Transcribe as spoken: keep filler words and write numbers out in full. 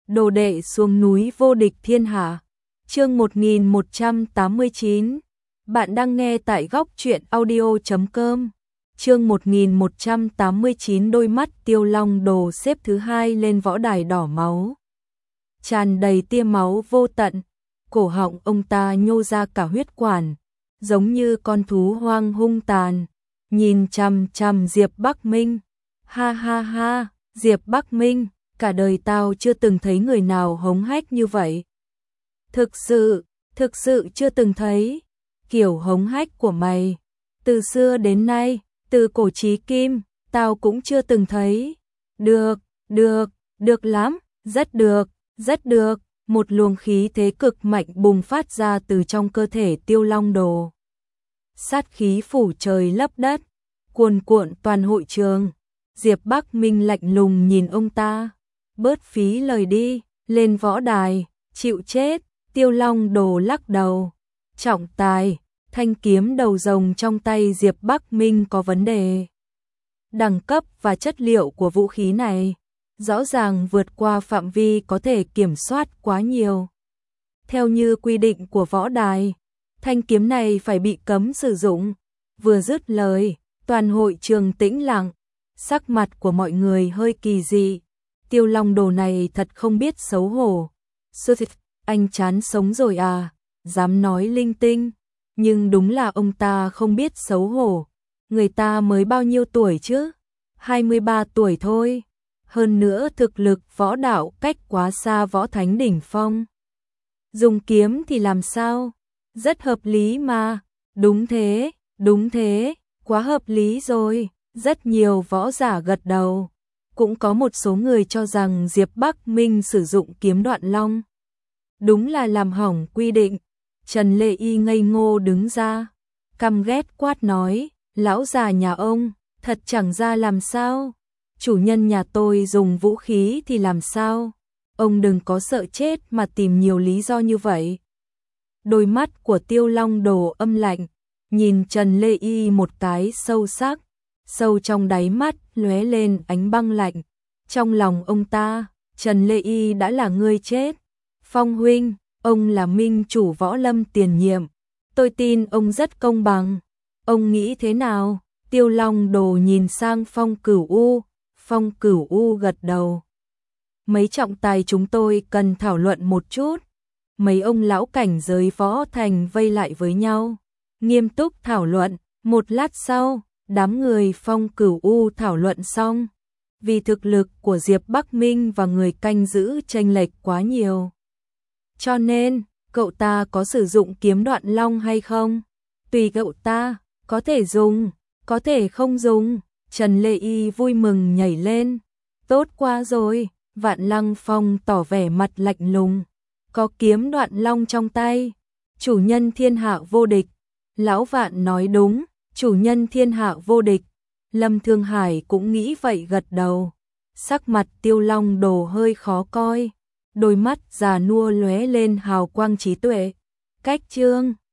đồ đệ xuống núi vô địch thiên hạ. Chương một nghìn một trăm tám mươi chín. Bạn đang nghe tại góc truyện audio chấm com. Chương một nghìn một trăm tám mươi chín. Đôi mắt Tiêu Long Đồ xếp thứ hai lên võ đài đỏ máu, tràn đầy tia máu vô tận. Cổ họng ông ta nhô ra cả huyết quản, giống như con thú hoang hung tàn, nhìn chằm chằm Diệp Bắc Minh. Ha ha ha, Diệp Bắc Minh, cả đời tao chưa từng thấy người nào hống hách như vậy. Thực sự, thực sự chưa từng thấy. Kiểu hống hách của mày, từ xưa đến nay, từ cổ chí kim, tao cũng chưa từng thấy. Được, được, được lắm, rất được, rất được. Một luồng khí thế cực mạnh bùng phát ra từ trong cơ thể Tiêu Long Đồ. Sát khí phủ trời lấp đất, cuồn cuộn toàn hội trường. Diệp Bắc Minh lạnh lùng nhìn ông ta. Bớt phí lời đi, lên võ đài, chịu chết. Tiêu Long Đồ lắc đầu. Trọng tài, thanh kiếm đầu rồng trong tay Diệp Bắc Minh có vấn đề. Đẳng cấp và chất liệu của vũ khí này rõ ràng vượt qua phạm vi có thể kiểm soát quá nhiều. Theo như quy định của võ đài, thanh kiếm này phải bị cấm sử dụng. Vừa dứt lời, toàn hội trường tĩnh lặng, sắc mặt của mọi người hơi kỳ dị. Tiêu Long Đồ này thật không biết xấu hổ. Sư thịt, anh chán sống rồi à, dám nói linh tinh. Nhưng đúng là ông ta không biết xấu hổ. Người ta mới bao nhiêu tuổi chứ? hai mươi ba tuổi thôi. Hơn nữa thực lực võ đạo cách quá xa võ thánh đỉnh phong. Dùng kiếm thì làm sao? Rất hợp lý mà. Đúng thế, đúng thế, quá hợp lý rồi. Rất nhiều võ giả gật đầu. Cũng có một số người cho rằng Diệp Bắc Minh sử dụng kiếm Đoạn Long đúng là làm hỏng quy định. Trần Lệ Y ngây ngô đứng ra, căm ghét quát nói, lão già nhà ông, thật chẳng ra làm sao. Chủ nhân nhà tôi dùng vũ khí thì làm sao? Ông đừng có sợ chết mà tìm nhiều lý do như vậy. Đôi mắt của Tiêu Long Đồ âm lạnh, nhìn Trần Lệ Y một cái sâu sắc, sâu trong đáy mắt lóe lên ánh băng lạnh. Trong lòng ông ta, Trần Lệ Y đã là người chết. Phong huynh, ông là minh chủ võ lâm tiền nhiệm, tôi tin ông rất công bằng. Ông nghĩ thế nào? Tiêu Long Đồ nhìn sang Phong Cửu U. Phong Cửu U gật đầu. Mấy trọng tài chúng tôi cần thảo luận một chút. Mấy ông lão cảnh giới võ thành vây lại với nhau, nghiêm túc thảo luận. Một lát sau, đám người Phong Cửu U thảo luận xong. Vì thực lực của Diệp Bắc Minh và người canh giữ chênh lệch quá nhiều, cho nên, cậu ta có sử dụng kiếm Đoạn Long hay không? Tùy cậu ta, có thể dùng, có thể không dùng. Trần Lệ Y vui mừng nhảy lên. Tốt quá rồi, Vạn Lăng Phong tỏ vẻ mặt lạnh lùng. Có kiếm Đoạn Long trong tay, chủ nhân thiên hạ vô địch. Lão Vạn nói đúng, chủ nhân thiên hạ vô địch. Lâm Thương Hải cũng nghĩ vậy gật đầu. Sắc mặt Tiêu Long Đồ hơi khó coi. Đôi mắt già nua lóe lên hào quang trí tuệ. Cách chương